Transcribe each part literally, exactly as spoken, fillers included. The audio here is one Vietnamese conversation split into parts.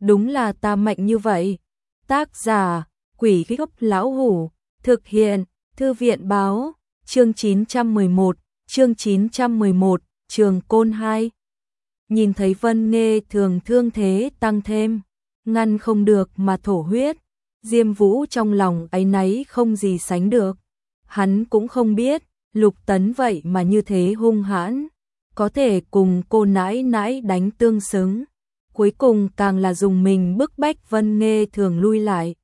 đúng là ta mạnh như vậy. Tác giả, Quỷ Gốc Lão Hủ, thực hiện, Thư viện báo, chương chín trăm mười một, chương chín trăm mười một, Trường Côn hai. Nhìn thấy Vân Nghê Thường thương thế tăng thêm, ngăn không được mà thổ huyết, Diêm Vũ trong lòng áy náy không gì sánh được. Hắn cũng không biết, Lục Tấn vậy mà như thế hung hãn, có thể cùng cô nãi nãi đánh tương xứng. Cuối cùng càng là dùng mình bức bách Vân Nghê Thường lui lại.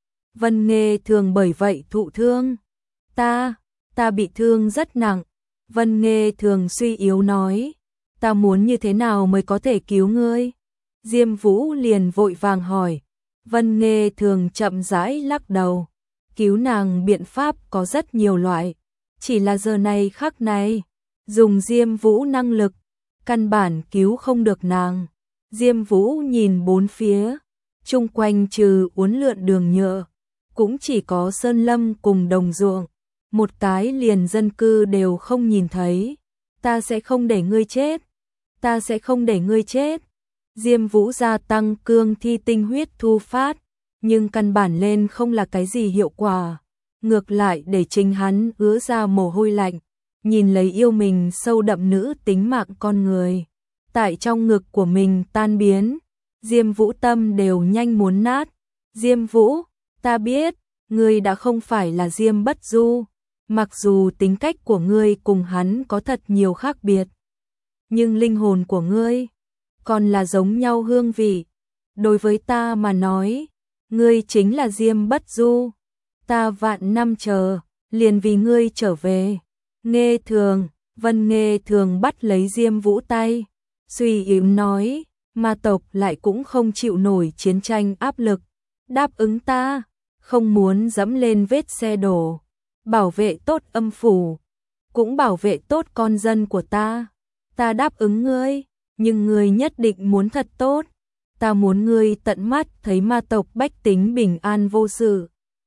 Vân Nghê Thường bởi vậy thụ thương. Ta, ta bị thương rất nặng. Vân Nghê Thường suy yếu nói. Ta muốn như thế nào mới có thể cứu ngươi? Diêm Vũ liền vội vàng hỏi. Vân Nghê Thường chậm rãi lắc đầu. Cứu nàng biện pháp có rất nhiều loại. Chỉ là giờ này khắc này, dùng Diêm Vũ năng lực, căn bản cứu không được nàng. Diêm Vũ nhìn bốn phía, chung quanh trừ uốn lượn đường nhựa, cũng chỉ có sơn lâm cùng đồng ruộng, một cái liền dân cư đều không nhìn thấy. Ta sẽ không để ngươi chết, ta sẽ không để ngươi chết. Diêm Vũ gia tăng cương thi tinh huyết thu phát, nhưng căn bản lên không là cái gì hiệu quả, ngược lại để chính hắn ứa ra mồ hôi lạnh, nhìn lấy yêu mình sâu đậm nữ tính mạng con người tại trong ngực của mình tan biến. Diêm Vũ tâm đều nhanh muốn nát. Diêm Vũ, ta biết, ngươi đã không phải là Diêm Bất Du, mặc dù tính cách của ngươi cùng hắn có thật nhiều khác biệt, nhưng linh hồn của ngươi còn là giống nhau hương vị. Đối với ta mà nói, ngươi chính là Diêm Bất Du. Ta vạn năm chờ, liền vì ngươi trở về. Nghê Thường, Vân Nghê Thường bắt lấy Diêm Vũ tay, suy yếu nói, ma tộc lại cũng không chịu nổi chiến tranh áp lực. Đáp ứng ta, không muốn dẫm lên vết xe đổ, bảo vệ tốt âm phủ, cũng bảo vệ tốt con dân của ta. Ta đáp ứng ngươi, nhưng ngươi nhất định muốn thật tốt. Ta muốn ngươi tận mắt thấy ma tộc bách tính bình an vô sự.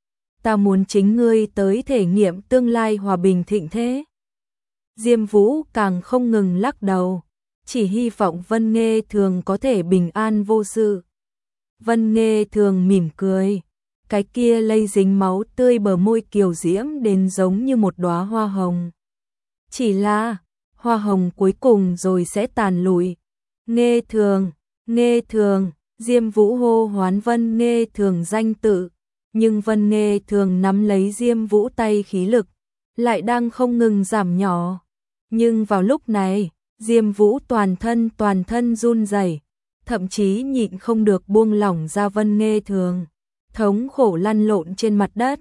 Ta muốn chính ngươi tới thể nghiệm tương lai hòa bình thịnh thế. Diêm Vũ càng không ngừng lắc đầu, chỉ hy vọng Vân Nghê Thường có thể bình an vô sự. Vân Nghê Thường mỉm cười, cái kia lây dính máu tươi bờ môi kiều diễm đến giống như một đóa hoa hồng. Chỉ là, hoa hồng cuối cùng rồi sẽ tàn lụi. Nghê Thường, Nghê Thường, Diêm Vũ hô hoán Vân Nghê Thường danh tự, nhưng Vân Nghê Thường nắm lấy Diêm Vũ tay khí lực, lại đang không ngừng giảm nhỏ. Nhưng vào lúc này, Diêm Vũ toàn thân toàn thân run rẩy, thậm chí nhịn không được buông lỏng ra Vân Nghê Thường, thống khổ lăn lộn trên mặt đất.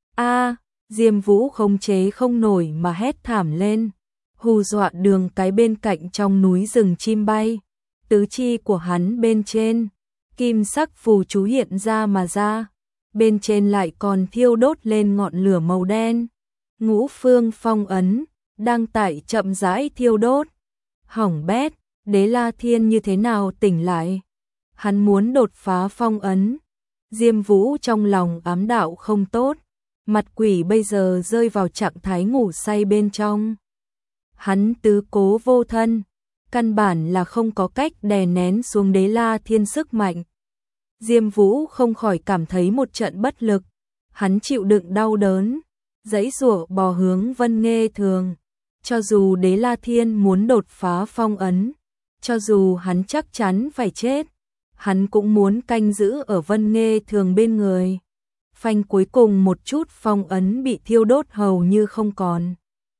A, Diêm Vũ khống chế không nổi mà hét thảm lên, hù dọa đường cái bên cạnh trong núi rừng chim bay. Tứ chi của hắn bên trên, kim sắc phù chú hiện ra mà ra, bên trên lại còn thiêu đốt lên ngọn lửa màu đen. Ngũ phương phong ấn đang tại chậm rãi thiêu đốt. Hỏng bét, Đế La Thiên như thế nào tỉnh lại? Hắn muốn đột phá phong ấn. Diêm Vũ trong lòng ám đạo không tốt, mặt quỷ bây giờ rơi vào trạng thái ngủ say bên trong. Hắn tứ cố vô thân, căn bản là không có cách đè nén xuống Đế La Thiên sức mạnh. Diêm Vũ không khỏi cảm thấy một trận bất lực, hắn chịu đựng đau đớn, giãy giụa bò hướng Vân Nghê Thường. Cho dù Đế La Thiên muốn đột phá phong ấn, cho dù hắn chắc chắn phải chết, hắn cũng muốn canh giữ ở Vân Nghê Thường bên người. Phanh cuối cùng một chút phong ấn bị thiêu đốt hầu như không còn.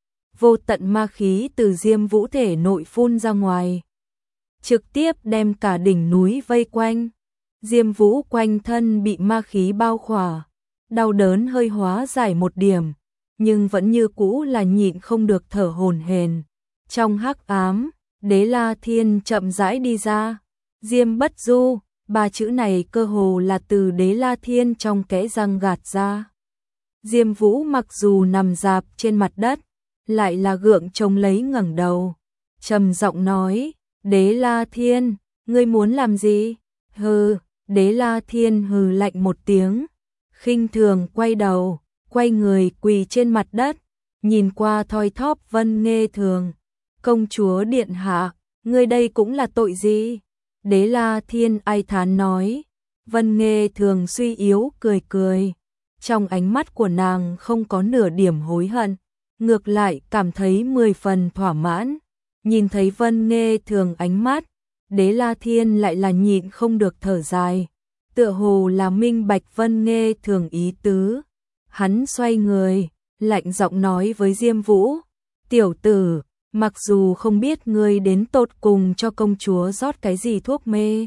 Vô tận ma khí từ Diêm Vũ thể nội phun ra ngoài, trực tiếp đem cả đỉnh núi vây quanh. Diêm Vũ quanh thân bị ma khí bao khỏa, đau đớn hơi hóa giải một điểm, nhưng vẫn như cũ là nhịn không được thở hổn hển. Trong hắc ám, Đế La Thiên chậm rãi đi ra. Diêm Bất Du, ba chữ này cơ hồ là từ Đế La Thiên trong kẽ răng gạt ra. Diêm Vũ mặc dù nằm rạp trên mặt đất, lại là gượng chống lấy ngẩng đầu, trầm giọng nói, Đế La Thiên, ngươi muốn làm gì? Hừ. Đế La Thiên hừ lạnh một tiếng, khinh thường quay đầu, quay người quỳ trên mặt đất, nhìn qua thoi thóp Vân Nghê Thường. Công chúa điện hạ, ngươi đây cũng là tội gì? Đế La Thiên ai thán nói. Vân Nghê Thường suy yếu cười cười. Trong ánh mắt của nàng không có nửa điểm hối hận, ngược lại cảm thấy mười phần thỏa mãn. Nhìn thấy Vân Nghê Thường ánh mắt, Đế La Thiên lại là nhịn không được thở dài, tựa hồ là minh bạch Vân Nghê Thường ý tứ. Hắn xoay người, lạnh giọng nói với Diêm Vũ, tiểu tử, mặc dù không biết ngươi đến tột cùng cho công chúa rót cái gì thuốc mê,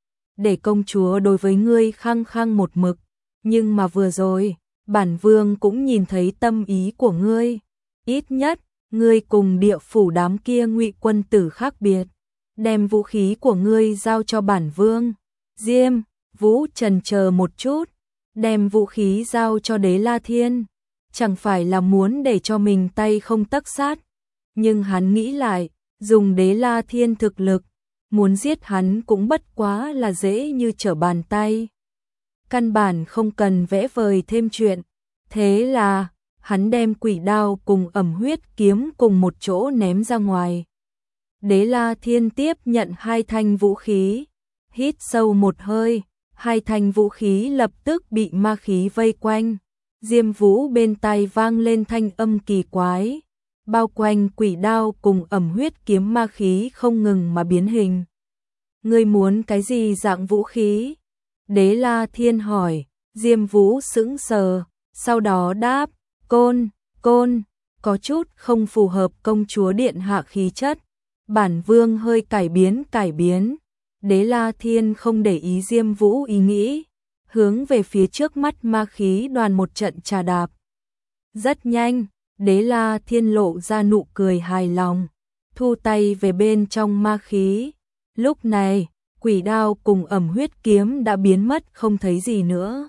để công chúa đối với ngươi khăng khăng một mực, nhưng mà vừa rồi, bản vương cũng nhìn thấy tâm ý của ngươi. Ít nhất, ngươi cùng địa phủ đám kia Ngụy quân tử khác biệt, đem vũ khí của ngươi giao cho bản vương. Diêm Vũ chần chờ một chút, đem vũ khí giao cho Đế La Thiên, chẳng phải là muốn để cho mình tay không tấc sát. Nhưng hắn nghĩ lại, dùng Đế La Thiên thực lực, muốn giết hắn cũng bất quá là dễ như trở bàn tay. Căn bản không cần vẽ vời thêm chuyện. Thế là, hắn đem quỷ đao cùng ẩm huyết kiếm cùng một chỗ ném ra ngoài. Đế La Thiên tiếp nhận hai thanh vũ khí, hít sâu một hơi, hai thanh vũ khí lập tức bị ma khí vây quanh. Diêm Vũ bên tai vang lên thanh âm kỳ quái, bao quanh quỷ đao cùng ẩm huyết kiếm ma khí không ngừng mà biến hình. Ngươi muốn cái gì dạng vũ khí? Đế La Thiên hỏi. Diêm Vũ sững sờ, sau đó đáp, côn, côn, có chút không phù hợp công chúa điện hạ khí chất. Bản vương hơi cải biến cải biến. Đế La Thiên không để ý Diêm Vũ ý nghĩ, hướng về phía trước mắt ma khí đoàn một trận trà đạp. Rất nhanh, Đế La Thiên lộ ra nụ cười hài lòng, thu tay về bên trong ma khí. Lúc này, quỷ đao cùng ẩm huyết kiếm đã biến mất không thấy gì nữa.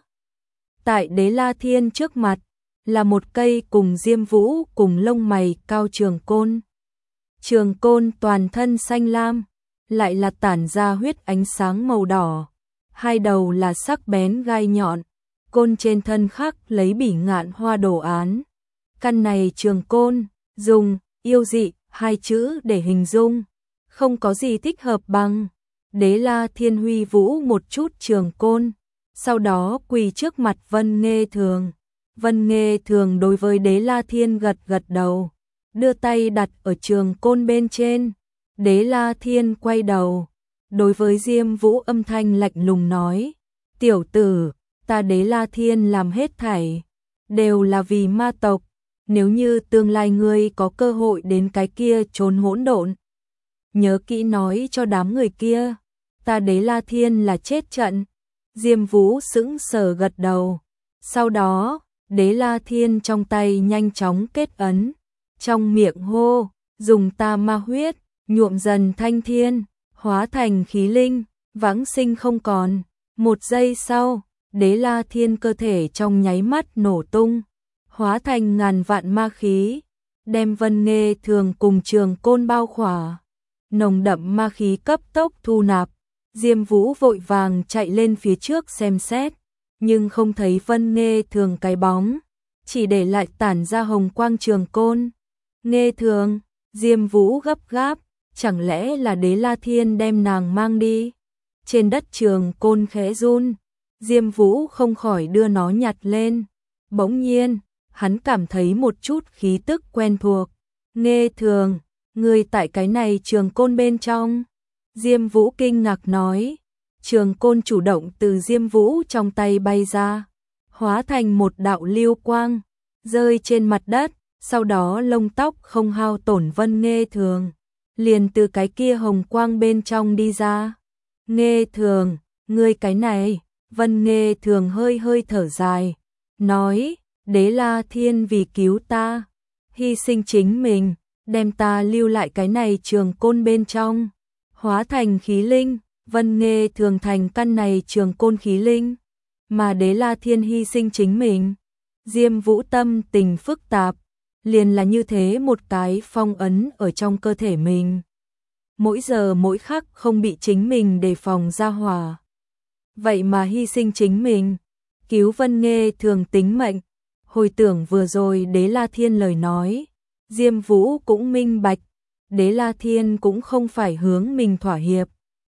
Tại Đế La Thiên trước mặt, là một cây cùng Diêm Vũ cùng lông mày cao trường côn. Trường côn toàn thân xanh lam, lại là tản ra huyết ánh sáng màu đỏ. Hai đầu là sắc bén gai nhọn, côn trên thân khắc lấy bỉ ngạn hoa đồ án. Căn này trường côn, dùng yêu dị hai chữ để hình dung, không có gì thích hợp bằng. Đế La Thiên huy vũ một chút trường côn, sau đó quỳ trước mặt Vân Nghê Thường. Vân Nghê Thường đối với Đế La Thiên gật gật đầu, đưa tay đặt ở trường côn bên trên. Đế La Thiên quay đầu, đối với Diêm Vũ âm thanh lạnh lùng nói, tiểu tử, ta Đế La Thiên làm hết thảy, đều là vì ma tộc. Nếu như tương lai ngươi có cơ hội đến cái kia trốn hỗn độn, nhớ kỹ nói cho đám người kia, ta Đế La Thiên là chết trận. Diêm Vũ sững sờ gật đầu. Sau đó, Đế La Thiên trong tay nhanh chóng kết ấn, trong miệng hô, dùng ta ma huyết, nhuộm dần thanh thiên, hóa thành khí linh, vãng sinh không còn. Một giây sau, Đế La Thiên cơ thể trong nháy mắt nổ tung, hóa thành ngàn vạn ma khí, đem Vân Nghê Thường cùng trường côn bao khỏa. Nồng đậm ma khí cấp tốc thu nạp. Diêm Vũ vội vàng chạy lên phía trước xem xét, nhưng không thấy Vân Nghê Thường cái bóng, chỉ để lại tản ra hồng quang trường côn. Nghê Thường, Diêm Vũ gấp gáp, chẳng lẽ là Đế La Thiên đem nàng mang đi? Trên đất trường côn khẽ run, Diêm Vũ không khỏi đưa nó nhặt lên. Bỗng nhiên, hắn cảm thấy một chút khí tức quen thuộc. Nghê Thường, người tại cái này trường côn bên trong. Diêm Vũ kinh ngạc nói, trường côn chủ động từ Diêm Vũ trong tay bay ra, hóa thành một đạo lưu quang, rơi trên mặt đất, sau đó lông tóc không hao tổn Vân Nghê Thường, liền từ cái kia hồng quang bên trong đi ra. Nghê Thường, ngươi cái này, Vân Nghê Thường hơi hơi thở dài, nói, Đế La Thiên vì cứu ta, hy sinh chính mình, đem ta lưu lại cái này trường côn bên trong. Hóa thành khí linh, Vân Nghê Thường thành căn này trường côn khí linh, mà Đế La Thiên hy sinh chính mình. Diêm Vũ tâm tình phức tạp, liền là như thế một cái phong ấn ở trong cơ thể mình. Mỗi giờ mỗi khắc không bị chính mình đề phòng ra hỏa. Vậy mà hy sinh chính mình, cứu Vân Nghê Thường tính mệnh. Hồi tưởng vừa rồi Đế La Thiên lời nói, Diêm Vũ cũng minh bạch. Đế La Thiên cũng không phải hướng mình thỏa hiệp,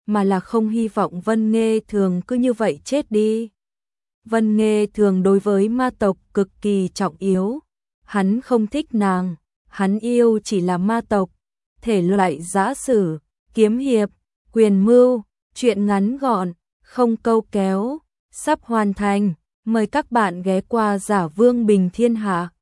mà là không hy vọng Vân Nghê Thường cứ như vậy chết đi. Vân Nghê Thường đối với ma tộc cực kỳ trọng yếu, hắn không thích nàng, hắn yêu chỉ là ma tộc, thể loại giã sử, kiếm hiệp, quyền mưu, chuyện ngắn gọn, không câu kéo, sắp hoàn thành, mời các bạn ghé qua Giả Vương Bình Thiên Hạ.